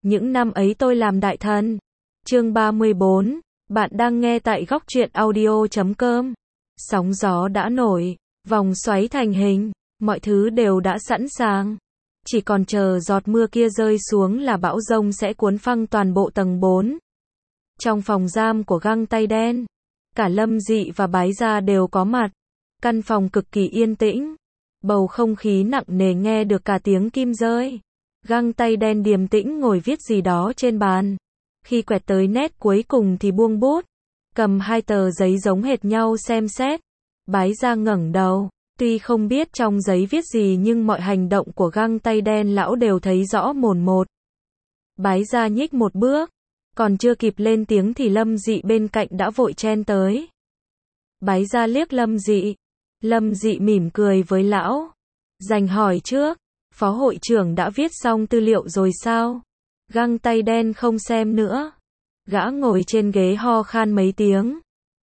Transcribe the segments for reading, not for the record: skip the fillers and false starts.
những năm ấy tôi làm đại thần. Chương 34, bạn đang nghe tại góc truyện audio.com. Sóng gió đã nổi, vòng xoáy thành hình, mọi thứ đều đã sẵn sàng. Chỉ còn chờ giọt mưa kia rơi xuống là bão giông sẽ cuốn phăng toàn bộ tầng 4. Trong phòng giam của găng tay đen, cả Lâm Dị và Bái Gia đều có mặt. Căn phòng cực kỳ yên tĩnh, bầu không khí nặng nề nghe được cả tiếng kim rơi. Găng tay đen điềm tĩnh ngồi viết gì đó trên bàn. Khi quẹt tới nét cuối cùng thì buông bút, cầm hai tờ giấy giống hệt nhau xem xét. Bái Gia ngẩng đầu, tuy không biết trong giấy viết gì nhưng mọi hành động của găng tay đen lão đều thấy rõ mồn một. Bái Gia nhích một bước, còn chưa kịp lên tiếng thì Lâm Dị bên cạnh đã vội chen tới. Bái Gia liếc Lâm Dị. Lâm Dị mỉm cười với lão. Dành hỏi trước, phó hội trưởng đã viết xong tư liệu rồi sao? Găng tay đen không xem nữa. Gã ngồi trên ghế ho khan mấy tiếng.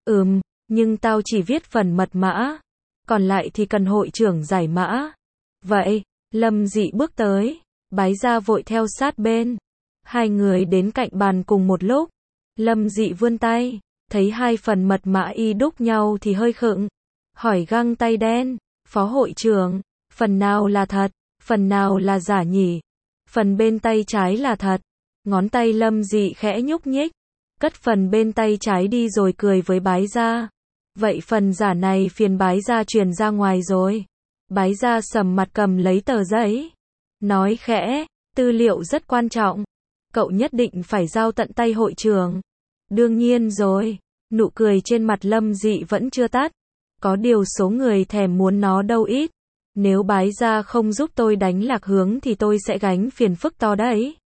Nhưng tao chỉ viết phần mật mã. Còn lại thì cần hội trưởng giải mã. Vậy, Lâm Dị bước tới. Bái Gia vội theo sát bên. Hai người đến cạnh bàn cùng một lúc. Lâm Dị vươn tay, thấy hai phần mật mã y đúc nhau thì hơi khựng. Hỏi găng tay đen, phó hội trưởng, phần nào là thật, phần nào là giả nhỉ? Phần bên tay trái là thật. Ngón tay Lâm Dị khẽ nhúc nhích, cất phần bên tay trái đi rồi cười với Bái Gia. Vậy phần giả này phiền Bái Gia truyền ra ngoài rồi. Bái Gia sầm mặt cầm lấy tờ giấy, nói khẽ, tư liệu rất quan trọng. Cậu nhất định phải giao tận tay hội trưởng. Đương nhiên rồi. Nụ cười trên mặt Lâm Dị vẫn chưa tắt. Có điều số người thèm muốn nó đâu ít. Nếu Bái Gia không giúp tôi đánh lạc hướng thì tôi sẽ gánh phiền phức to đấy.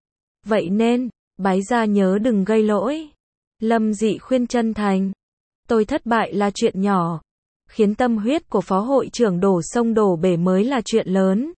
Vậy nên, Bái Gia nhớ đừng gây lỗi. Lâm Dị khuyên chân thành. Tôi thất bại là chuyện nhỏ. Khiến tâm huyết của phó hội trưởng đổ sông đổ bể mới là chuyện lớn.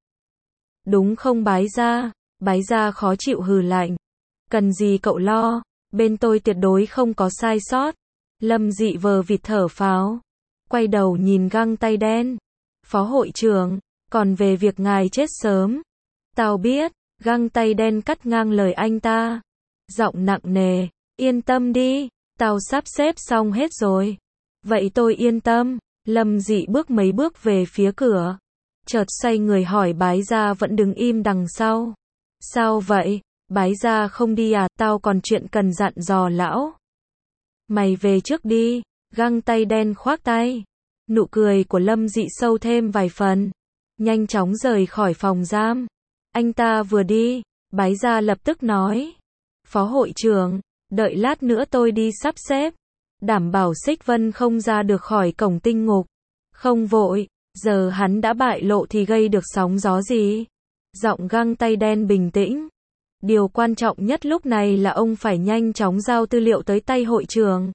Đúng không Bái Gia? Bái Gia khó chịu hừ lạnh. Cần gì cậu lo, bên tôi tuyệt đối không có sai sót. Lâm Dị vờ vịt thở phào. Quay đầu nhìn găng tay đen. Phó hội trưởng, còn về việc ngài chết sớm. Tao biết, găng tay đen cắt ngang lời anh ta. Giọng nặng nề, yên tâm đi, tao sắp xếp xong hết rồi. Vậy tôi yên tâm. Lâm Dị bước mấy bước về phía cửa. Chợt xoay người hỏi Bái Gia vẫn đứng im đằng sau. Sao vậy? Bái Gia không đi à? Tao còn chuyện cần dặn dò lão. Mày về trước đi. Găng tay đen khoác tay. Nụ cười của Lâm Dị sâu thêm vài phần. Nhanh chóng rời khỏi phòng giam. Anh ta vừa đi, Bái Gia lập tức nói. Phó hội trưởng, đợi lát nữa tôi đi sắp xếp. Đảm bảo Xích Vân không ra được khỏi cổng tinh ngục. Không vội, giờ hắn đã bại lộ thì gây được sóng gió gì? Giọng găng tay đen bình tĩnh. Điều quan trọng nhất lúc này là ông phải nhanh chóng giao tư liệu tới tay hội trưởng.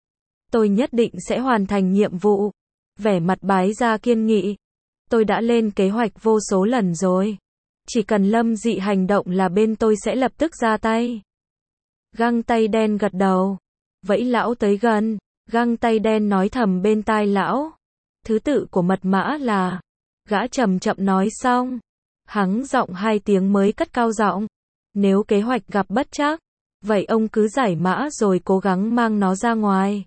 Tôi nhất định sẽ hoàn thành nhiệm vụ. Vẻ mặt Bái Gia kiên nghị. Tôi đã lên kế hoạch vô số lần rồi. Chỉ cần Lâm Dị hành động là bên tôi sẽ lập tức ra tay. Găng tay đen gật đầu. Vẫy lão tới gần. Găng tay đen nói thầm bên tai lão. Thứ tự của mật mã là. Gã chậm chậm nói xong. Hắng giọng hai tiếng mới cất cao giọng. Nếu kế hoạch gặp bất trắc, vậy ông cứ giải mã rồi cố gắng mang nó ra ngoài.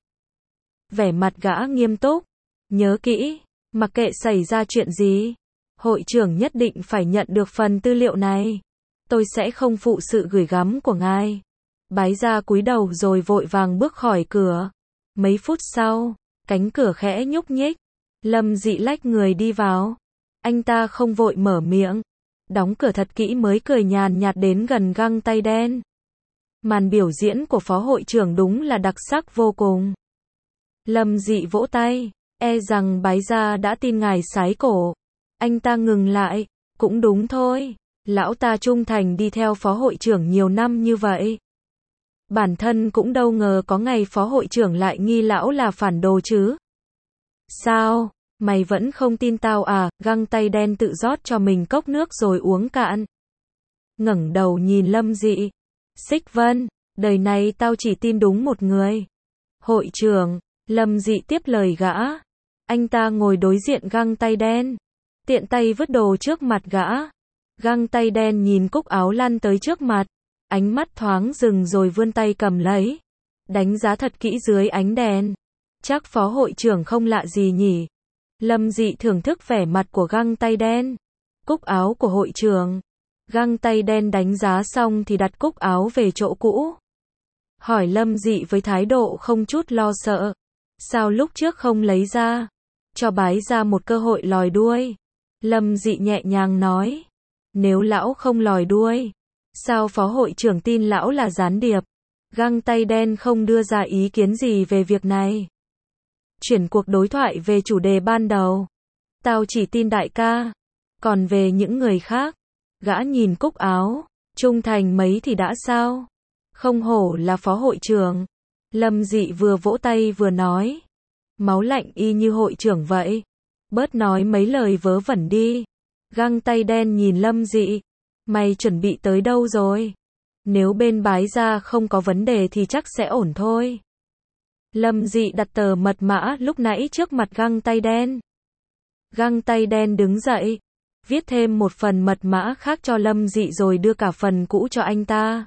Vẻ mặt gã nghiêm túc. Nhớ kỹ, mặc kệ xảy ra chuyện gì, hội trưởng nhất định phải nhận được phần tư liệu này. Tôi sẽ không phụ sự gửi gắm của ngài. Bái Gia cúi đầu rồi vội vàng bước khỏi cửa. Mấy phút sau, cánh cửa khẽ nhúc nhích. Lâm Dị lách người đi vào. Anh ta không vội mở miệng. Đóng cửa thật kỹ mới cười nhàn nhạt đến gần găng tay đen. Màn biểu diễn của phó hội trưởng đúng là đặc sắc vô cùng. Lâm Dị vỗ tay. E rằng Bái Gia đã tin ngài sái cổ. Anh ta ngừng lại. Cũng đúng thôi. Lão ta trung thành đi theo phó hội trưởng nhiều năm như vậy. Bản thân cũng đâu ngờ có ngày phó hội trưởng lại nghi lão là phản đồ chứ. Sao? Mày vẫn không tin tao à? Găng tay đen tự rót cho mình cốc nước rồi uống cạn. Ngẩng đầu nhìn Lâm Dị. Xích Vân, đời này tao chỉ tin đúng một người. Hội trưởng. Lâm Dị tiếp lời gã. Anh ta ngồi đối diện găng tay đen. Tiện tay vứt đồ trước mặt gã. Găng tay đen nhìn cúc áo lăn tới trước mặt. ánh mắt thoáng dừng rồi vươn tay cầm lấy. Đánh giá thật kỹ dưới ánh đèn. Chắc phó hội trưởng không lạ gì nhỉ. Lâm Dị thưởng thức vẻ mặt của găng tay đen. Cúc áo của hội trưởng. Găng tay đen đánh giá xong thì đặt cúc áo về chỗ cũ. Hỏi Lâm Dị với thái độ không chút lo sợ. Sao lúc trước không lấy ra? Cho bái ra một cơ hội lòi đuôi. Lâm Dị nhẹ nhàng nói. Nếu lão không lòi đuôi, sao phó hội trưởng tin lão là gián điệp? Găng tay đen không đưa ra ý kiến gì về việc này. Chuyển cuộc đối thoại về chủ đề ban đầu. Tao chỉ tin đại ca. Còn về những người khác, gã nhìn cúc áo, trung thành mấy thì đã sao? Không hổ là phó hội trưởng. Lâm Dị vừa vỗ tay vừa nói. Máu lạnh y như hội trưởng vậy. Bớt nói mấy lời vớ vẩn đi. Găng tay đen nhìn Lâm Dị. Mày chuẩn bị tới đâu rồi? Nếu bên bái ra không có vấn đề thì chắc sẽ ổn thôi. Lâm Dị đặt tờ mật mã lúc nãy trước mặt găng tay đen. Găng tay đen đứng dậy, viết thêm một phần mật mã khác cho Lâm Dị rồi đưa cả phần cũ cho anh ta.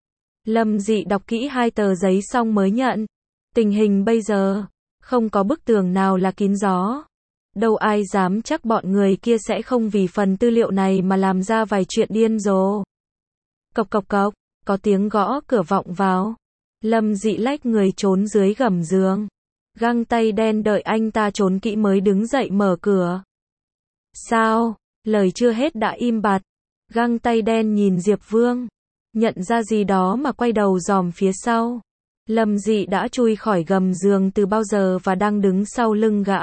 Lâm Dị đọc kỹ 2 tờ giấy xong mới nhận. Tình hình bây giờ, không có bức tường nào là kín gió. Đâu ai dám chắc bọn người kia sẽ không vì phần tư liệu này mà làm ra vài chuyện điên rồ. Cộc cộc cộc, có tiếng gõ cửa vọng vào. Lâm Dị lách người trốn dưới gầm giường. Găng tay đen đợi anh ta trốn kỹ mới đứng dậy mở cửa. Sao? Lời chưa hết đã im bặt. Găng tay đen nhìn Diệp Vương. Nhận ra gì đó mà quay đầu dòm phía sau. Lâm Dị đã chui khỏi gầm giường từ bao giờ và đang đứng sau lưng gã.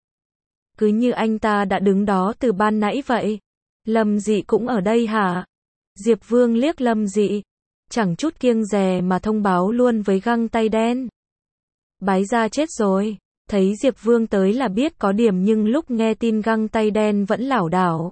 Cứ như anh ta đã đứng đó từ ban nãy vậy. Lâm Dị cũng ở đây hả? Diệp Vương liếc Lâm Dị. Chẳng chút kiêng dè mà thông báo luôn với găng tay đen. Bái gia chết rồi. Thấy Diệp Vương tới là biết có điểm nhưng lúc nghe tin găng tay đen vẫn lảo đảo.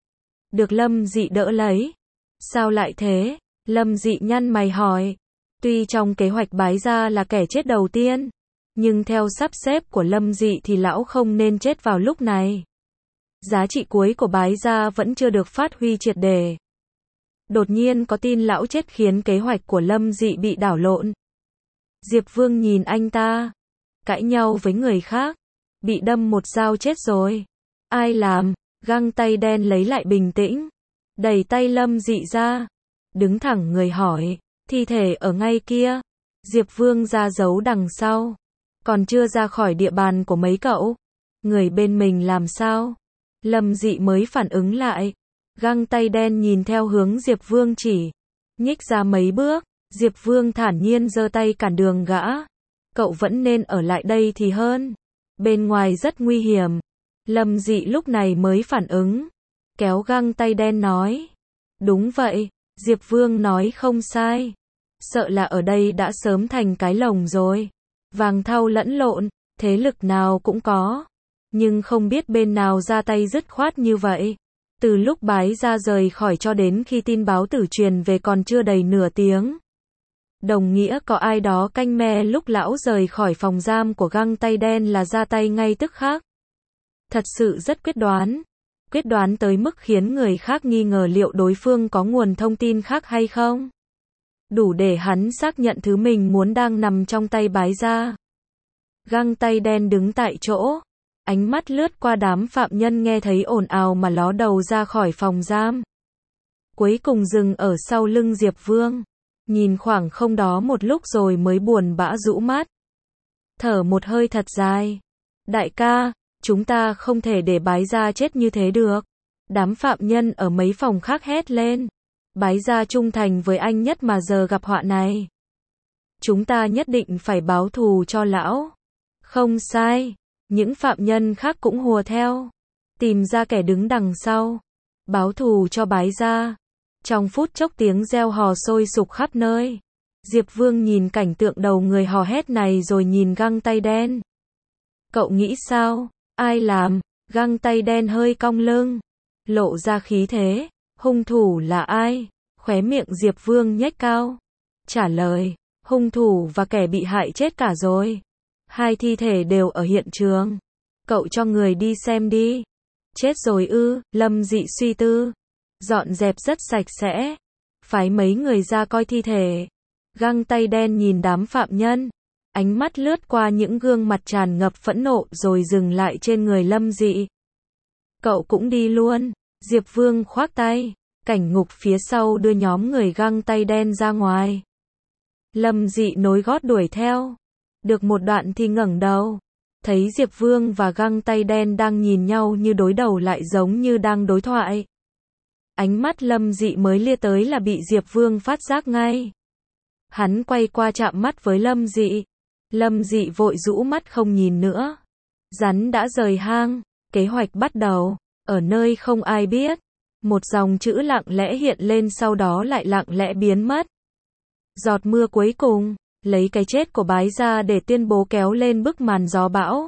Được Lâm Dị đỡ lấy. Sao lại thế? Lâm Dị nhăn mày hỏi. Tuy trong kế hoạch bái gia là kẻ chết đầu tiên, nhưng theo sắp xếp của Lâm Dị thì lão không nên chết vào lúc này. Giá trị cuối của bái gia vẫn chưa được phát huy triệt để. Đột nhiên có tin lão chết khiến kế hoạch của Lâm Dị bị đảo lộn. Diệp Vương nhìn anh ta. Cãi nhau với người khác. Bị đâm một dao chết rồi. Ai làm? Găng tay đen lấy lại bình tĩnh. Đẩy tay Lâm Dị ra. Đứng thẳng người hỏi. Thi thể ở ngay kia. Diệp Vương ra giấu đằng sau. Còn chưa ra khỏi địa bàn của mấy cậu. Người bên mình làm sao? Lâm Dị mới phản ứng lại. Găng tay đen nhìn theo hướng Diệp Vương chỉ. Nhích ra mấy bước. Diệp Vương thản nhiên giơ tay cản đường gã. Cậu vẫn nên ở lại đây thì hơn. Bên ngoài rất nguy hiểm. Lâm Dị lúc này mới phản ứng. Kéo găng tay đen nói. Đúng vậy. Diệp Vương nói không sai. Sợ là ở đây đã sớm thành cái lồng rồi. Vàng thau lẫn lộn, thế lực nào cũng có. Nhưng không biết bên nào ra tay dứt khoát như vậy. Từ lúc bái ra rời khỏi cho đến khi tin báo tử truyền về còn chưa đầy nửa tiếng. Đồng nghĩa có ai đó canh me lúc lão rời khỏi phòng giam của găng tay đen là ra tay ngay tức khắc. Thật sự rất quyết đoán. Quyết đoán tới mức khiến người khác nghi ngờ liệu đối phương có nguồn thông tin khác hay không. Đủ để hắn xác nhận thứ mình muốn đang nằm trong tay bái ra. Găng tay đen đứng tại chỗ. Ánh mắt lướt qua đám phạm nhân nghe thấy ồn ào mà ló đầu ra khỏi phòng giam. Cuối cùng dừng ở sau lưng Diệp Vương. Nhìn khoảng không đó một lúc rồi mới buồn bã rũ mắt. Thở một hơi thật dài. Đại ca, chúng ta không thể để bái gia chết như thế được. Đám phạm nhân ở mấy phòng khác hét lên. Bái gia trung thành với anh nhất mà giờ gặp họa này. Chúng ta nhất định phải báo thù cho lão. Không sai. Những phạm nhân khác cũng hùa theo. Tìm ra kẻ đứng đằng sau. Báo thù cho bái gia. Trong phút chốc tiếng reo hò sôi sục khắp nơi. Diệp Vương nhìn cảnh tượng đầu người hò hét này rồi nhìn găng tay đen. Cậu nghĩ sao? Ai làm? Găng tay đen hơi cong lưng. Lộ ra khí thế. Hung thủ là ai? Khóe miệng Diệp Vương nhếch cao. Trả lời. Hung thủ và kẻ bị hại chết cả rồi. 2 thi thể đều ở hiện trường. Cậu cho người đi xem đi. Chết rồi ư? Lâm Dị suy tư. Dọn dẹp rất sạch sẽ. phái mấy người ra coi thi thể. Găng tay đen nhìn đám phạm nhân, ánh mắt lướt qua những gương mặt tràn ngập phẫn nộ rồi dừng lại trên người Lâm Dị. Cậu cũng đi luôn. Diệp Vương khoác tay, Cảnh Ngục phía sau đưa nhóm người găng tay đen ra ngoài. Lâm Dị nối gót đuổi theo. Được một đoạn thì ngẩng đầu, thấy Diệp Vương và găng tay đen đang nhìn nhau như đối đầu lại giống như đang đối thoại. Ánh mắt Lâm Dị mới lia tới là bị Diệp Vương phát giác ngay. Hắn quay qua chạm mắt với Lâm Dị. Lâm Dị vội rũ mắt không nhìn nữa. Rắn đã rời hang, kế hoạch bắt đầu. Ở nơi không ai biết, một dòng chữ lặng lẽ hiện lên sau đó lại lặng lẽ biến mất. Giọt mưa cuối cùng, lấy cái chết của Bái ra để tuyên bố kéo lên bức màn gió bão.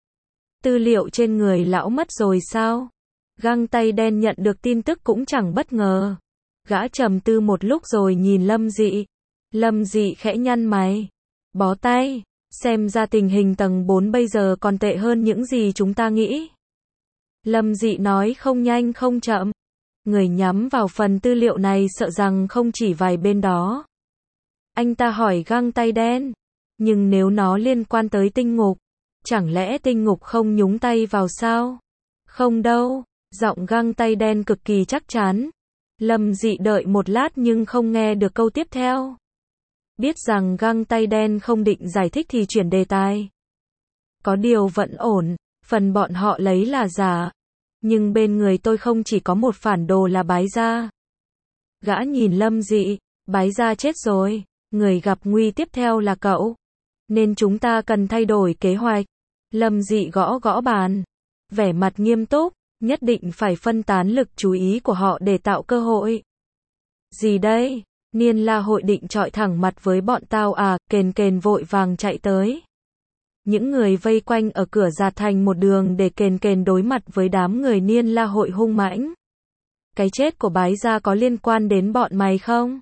Tư liệu trên người lão mất rồi sao? Găng tay đen nhận được tin tức cũng chẳng bất ngờ. Gã trầm tư một lúc rồi nhìn Lâm Dị. Lâm Dị khẽ nhăn mày. Bó tay, xem ra tình hình tầng 4 bây giờ còn tệ hơn những gì chúng ta nghĩ. Lâm Dị nói không nhanh không chậm. Người nhắm vào phần tư liệu này sợ rằng không chỉ vài bên đó. Anh ta hỏi găng tay đen. Nhưng nếu nó liên quan tới tinh ngục, chẳng lẽ tinh ngục không nhúng tay vào sao? Không đâu, giọng găng tay đen cực kỳ chắc chắn. Lâm Dị đợi một lát nhưng không nghe được câu tiếp theo. Biết rằng găng tay đen không định giải thích thì chuyển đề tài. Có điều vẫn ổn, phần bọn họ lấy là giả. Nhưng bên người tôi không chỉ có một phản đồ là Bái Gia. Gã nhìn Lâm Dị, Bái Gia chết rồi, người gặp nguy tiếp theo là cậu. Nên chúng ta cần thay đổi kế hoạch. Lâm Dị gõ gõ bàn, vẻ mặt nghiêm túc, nhất định phải phân tán lực chú ý của họ để tạo cơ hội. Gì đây? Niên La Hội định chọi thẳng mặt với bọn tao à? Kền Kền vội vàng chạy tới. Những người vây quanh ở cửa dạt thành một đường để Kền Kền đối mặt với đám người Niên La Hội hung mãnh. Cái chết của Bái Gia có liên quan đến bọn mày không?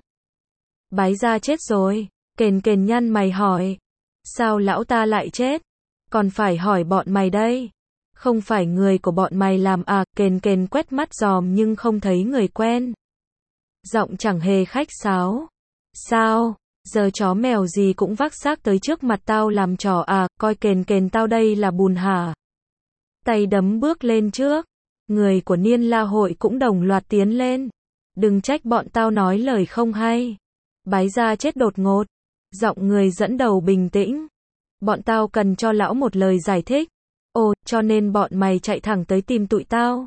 Bái Gia chết rồi. Kền Kền nhăn mày hỏi. Sao lão ta lại chết? Còn phải hỏi bọn mày đây. Không phải người của bọn mày làm à? Kền Kền quét mắt dòm nhưng không thấy người quen. Giọng chẳng hề khách sáo. Sao? Giờ chó mèo gì cũng vác xác tới trước mặt tao làm trò à? Coi Kền Kền tao đây là bùn hả? Tay đấm bước lên trước. Người của Niên La Hội cũng đồng loạt tiến lên. Đừng trách bọn tao nói lời không hay. Bái Gia chết đột ngột. Giọng người dẫn đầu bình tĩnh. Bọn tao cần cho lão một lời giải thích. Ồ, cho nên bọn mày chạy thẳng tới tìm tụi tao.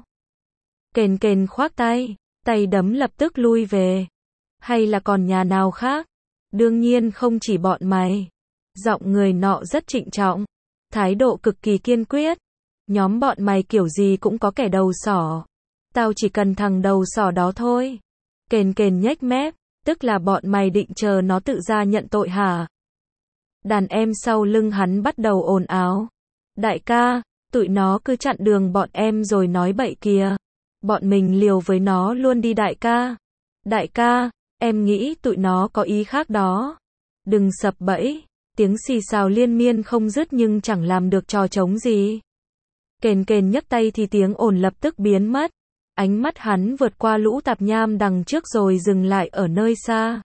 Kền Kền khoác tay. Tay đấm lập tức lui về. Hay là còn nhà nào khác? Đương nhiên không chỉ bọn mày. Giọng người nọ rất trịnh trọng. Thái độ cực kỳ kiên quyết. Nhóm bọn mày kiểu gì cũng có kẻ đầu sỏ. Tao chỉ cần thằng đầu sỏ đó thôi. Kền Kền nhếch mép. Tức là bọn mày định chờ nó tự ra nhận tội hả? Đàn em sau lưng hắn bắt đầu ồn ào. Đại ca, tụi nó cứ chặn đường bọn em rồi nói bậy kìa. Bọn mình liều với nó luôn đi đại ca. Đại ca, em nghĩ tụi nó có ý khác đó. Đừng sập bẫy. Tiếng xì xào liên miên không dứt nhưng chẳng làm được trò trống gì. Kền Kền nhấc tay thì tiếng ồn lập tức biến mất. Ánh mắt hắn vượt qua lũ tạp nham đằng trước rồi dừng lại ở nơi xa.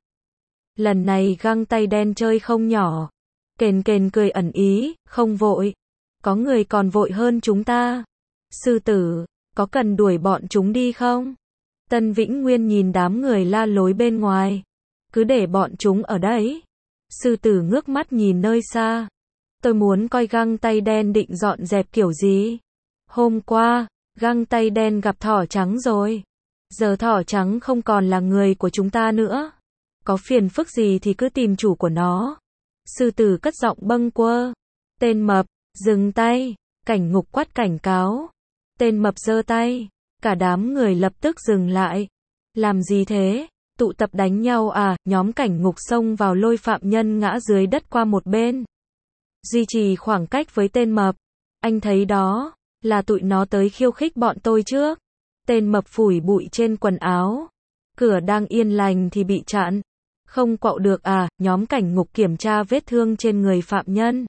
Lần này găng tay đen chơi không nhỏ. Kền Kền cười ẩn ý, không vội. Có người còn vội hơn chúng ta. Sư tử, có cần đuổi bọn chúng đi không? Tân Vĩnh Nguyên nhìn đám người la lối bên ngoài. Cứ để bọn chúng ở đấy. Sư tử ngước mắt nhìn nơi xa. Tôi muốn coi găng tay đen định dọn dẹp kiểu gì. Hôm qua, găng tay đen gặp thỏ trắng rồi. Giờ thỏ trắng không còn là người của chúng ta nữa. Có phiền phức gì thì cứ tìm chủ của nó. Sư tử cất giọng bâng quơ. Tên mập, dừng tay. Cảnh Ngục quát cảnh cáo. Tên mập giơ tay. Cả đám người lập tức dừng lại. Làm gì thế? Tụ tập đánh nhau à? Nhóm Cảnh Ngục xông vào lôi phạm nhân ngã dưới đất qua một bên. Duy trì khoảng cách với tên mập. Anh thấy đó, là tụi nó tới khiêu khích bọn tôi trước. Tên mập phủi bụi trên quần áo. Cửa đang yên lành thì bị chặn. Không quậu được à? Nhóm Cảnh Ngục kiểm tra vết thương trên người phạm nhân.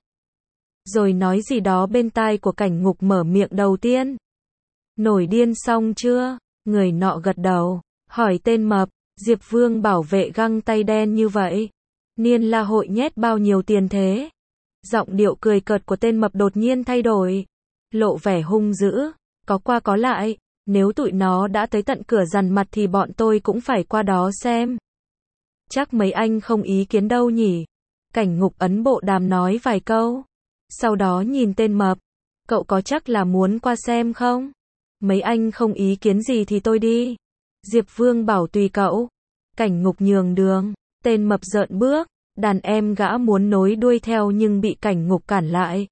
Rồi nói gì đó bên tai của Cảnh Ngục mở miệng đầu tiên. Nổi điên xong chưa? Người nọ gật đầu, hỏi tên mập, Diệp Vương bảo vệ găng tay đen như vậy. Niên La Hội nhét bao nhiêu tiền thế? Giọng điệu cười cợt của tên mập đột nhiên thay đổi. Lộ vẻ hung dữ. Có qua có lại. Nếu tụi nó đã tới tận cửa dằn mặt thì bọn tôi cũng phải qua đó xem. Chắc mấy anh không ý kiến đâu nhỉ? Cảnh Ngục ấn bộ đàm nói vài câu. Sau đó nhìn tên mập. Cậu có chắc là muốn qua xem không? Mấy anh không ý kiến gì thì tôi đi. Diệp Vương bảo tùy cậu. Cảnh Ngục nhường đường. Tên mập rợn bước. Đàn em gã muốn nối đuôi theo nhưng bị Cảnh Ngục cản lại.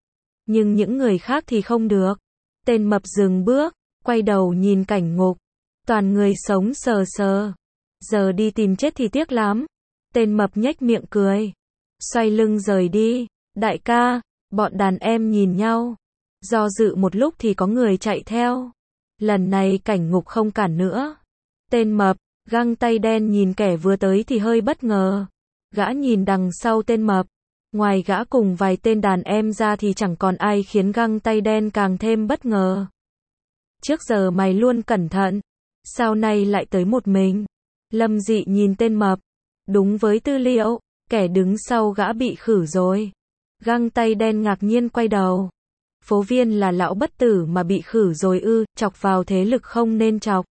Nhưng những người khác thì không được. Tên mập dừng bước. Quay đầu nhìn Cảnh Ngục. Toàn người sống sờ sờ. Giờ đi tìm chết thì tiếc lắm. Tên mập nhếch miệng cười. Xoay lưng rời đi. Đại ca. Bọn đàn em nhìn nhau. Do dự một lúc thì có người chạy theo. Lần này Cảnh Ngục không cản nữa. Tên mập, găng tay đen nhìn kẻ vừa tới thì hơi bất ngờ. Gã nhìn đằng sau tên mập. Ngoài gã cùng vài tên đàn em ra thì chẳng còn ai khiến găng tay đen càng thêm bất ngờ. Trước giờ mày luôn cẩn thận. Sao nay lại tới một mình? Lâm Dị nhìn tên mập. Đúng với tư liệu, kẻ đứng sau gã bị khử rồi. Găng tay đen ngạc nhiên quay đầu. Phố Viên là lão bất tử mà bị khử rồi ư? Chọc vào thế lực không nên chọc.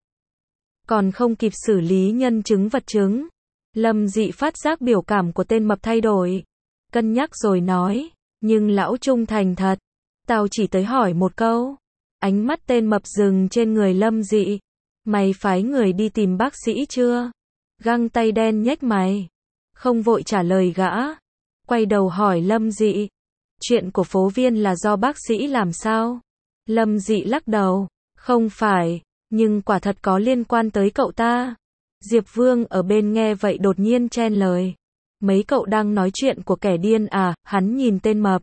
Còn không kịp xử lý nhân chứng vật chứng. Lâm Dị phát giác biểu cảm của tên mập thay đổi. Cân nhắc rồi nói. Nhưng lão trung thành thật. Tao chỉ tới hỏi một câu. Ánh mắt tên mập dừng trên người Lâm Dị. Mày phái người đi tìm bác sĩ chưa? Găng tay đen nhếch mày. Không vội trả lời gã. Quay đầu hỏi Lâm Dị. Chuyện của Phố Viên là do bác sĩ làm sao? Lâm Dị lắc đầu. Không phải, nhưng quả thật có liên quan tới cậu ta. Diệp Vương ở bên nghe vậy đột nhiên chen lời. Mấy cậu đang nói chuyện của kẻ điên à? Hắn nhìn tên mập.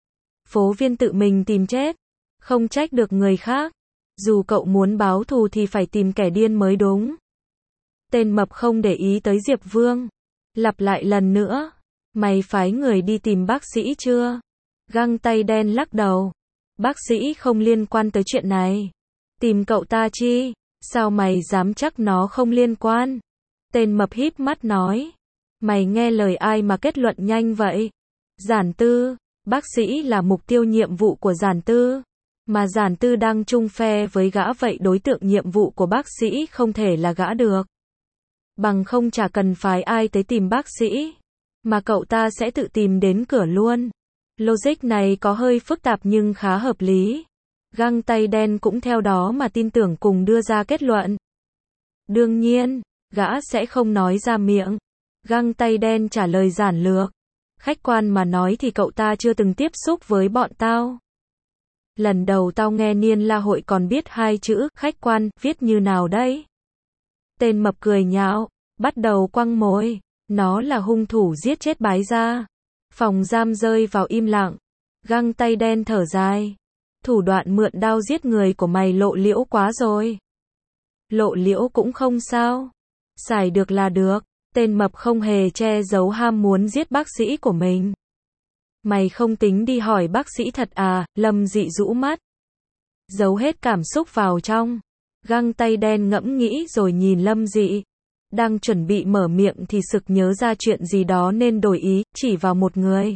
Phố Viên tự mình tìm chết. Không trách được người khác. Dù cậu muốn báo thù thì phải tìm kẻ điên mới đúng. Tên mập không để ý tới Diệp Vương. Lặp lại lần nữa. Mày phái người đi tìm bác sĩ chưa? Găng tay đen lắc đầu. Bác sĩ không liên quan tới chuyện này. Tìm cậu ta chi? Sao mày dám chắc nó không liên quan? Tên mập híp mắt nói. Mày nghe lời ai mà kết luận nhanh vậy? Giản Tư. Bác sĩ là mục tiêu nhiệm vụ của Giản Tư. Mà Giản Tư đang chung phe với gã vậy đối tượng nhiệm vụ của bác sĩ không thể là gã được. Bằng không chả cần phái ai tới tìm bác sĩ. Mà cậu ta sẽ tự tìm đến cửa luôn. Logic này có hơi phức tạp nhưng khá hợp lý. Găng tay đen cũng theo đó mà tin tưởng cùng đưa ra kết luận. Đương nhiên, gã sẽ không nói ra miệng. Găng tay đen trả lời giản lược. Khách quan mà nói thì cậu ta chưa từng tiếp xúc với bọn tao. Lần đầu tao nghe Niên La Hội còn biết hai chữ khách quan viết như nào đấy. Tên mập cười nhạo, bắt đầu quăng mồi. Nó là hung thủ giết chết Bái Gia. Phòng giam rơi vào im lặng. Găng tay đen thở dài. Thủ đoạn mượn đao giết người của mày lộ liễu quá rồi. Lộ liễu cũng không sao. Xài được là được. Tên mập không hề che giấu ham muốn giết bác sĩ của mình. Mày không tính đi hỏi bác sĩ thật à? Lâm Dị rũ mắt. Giấu hết cảm xúc vào trong. Găng tay đen ngẫm nghĩ rồi nhìn Lâm Dị. Đang chuẩn bị mở miệng thì sực nhớ ra chuyện gì đó nên đổi ý, chỉ vào một người.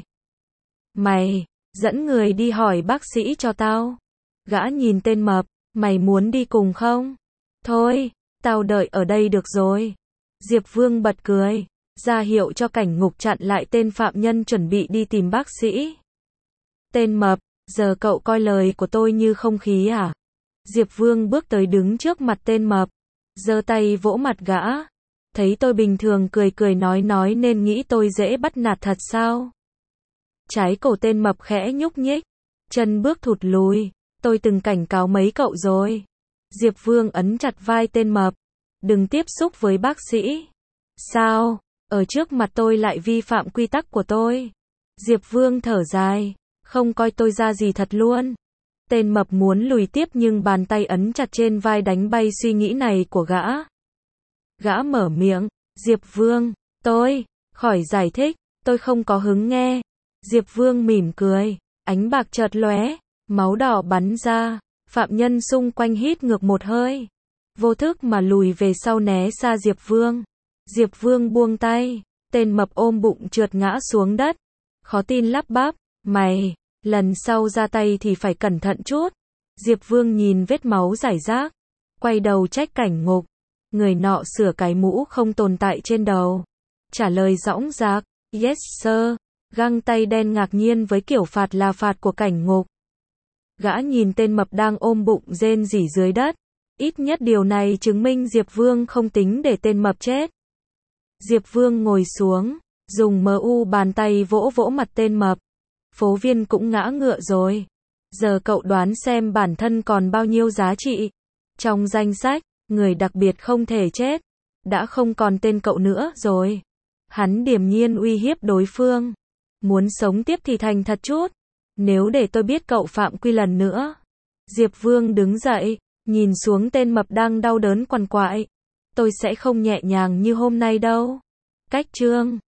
Mày, dẫn người đi hỏi bác sĩ cho tao. Gã nhìn tên mập, mày muốn đi cùng không? Thôi, tao đợi ở đây được rồi. Diệp Vương bật cười, ra hiệu cho Cảnh Ngục chặn lại tên phạm nhân chuẩn bị đi tìm bác sĩ. Tên mập, giờ cậu coi lời của tôi như không khí à? Diệp Vương bước tới đứng trước mặt tên mập, giơ tay vỗ mặt gã. Thấy tôi bình thường cười cười nói nên nghĩ tôi dễ bắt nạt thật sao? Trái cổ tên mập khẽ nhúc nhích, chân bước thụt lùi. Tôi từng cảnh cáo mấy cậu rồi. Diệp Vương ấn chặt vai tên mập. Đừng tiếp xúc với bác sĩ. Sao? Ở trước mặt tôi lại vi phạm quy tắc của tôi. Diệp Vương thở dài. Không coi tôi ra gì thật luôn. Tên mập muốn lùi tiếp nhưng bàn tay ấn chặt trên vai đánh bay suy nghĩ này của gã. Gã mở miệng. Diệp Vương, khỏi giải thích, tôi không có hứng nghe. Diệp Vương mỉm cười. Ánh bạc chợt lóe. Máu đỏ bắn ra. Phạm nhân xung quanh hít ngược một hơi. vô thức mà lùi về sau né xa Diệp Vương. Diệp Vương buông tay, tên mập ôm bụng trượt ngã xuống đất. Khó tin lắp bắp, mày, lần sau ra tay thì phải cẩn thận chút. Diệp Vương nhìn vết máu rải rác, quay đầu trách Cảnh Ngục. Người nọ sửa cái mũ không tồn tại trên đầu. Trả lời dõng dạc, yes sir. Găng tay đen ngạc nhiên với kiểu phạt là phạt của Cảnh Ngục. Gã nhìn tên mập đang ôm bụng rên rỉ dưới đất. Ít nhất điều này chứng minh Diệp Vương không tính để tên mập chết. Diệp Vương ngồi xuống, dùng mu bàn tay vỗ vỗ mặt tên mập. Phố Viên cũng ngã ngựa rồi. Giờ cậu đoán xem bản thân còn bao nhiêu giá trị. Trong danh sách, người đặc biệt không thể chết, đã không còn tên cậu nữa rồi. Hắn điềm nhiên uy hiếp đối phương. Muốn sống tiếp thì thành thật chút. Nếu để tôi biết cậu phạm quy lần nữa. Diệp Vương đứng dậy, nhìn xuống tên mập đang đau đớn quằn quại. Tôi sẽ không nhẹ nhàng như hôm nay đâu. Cách chương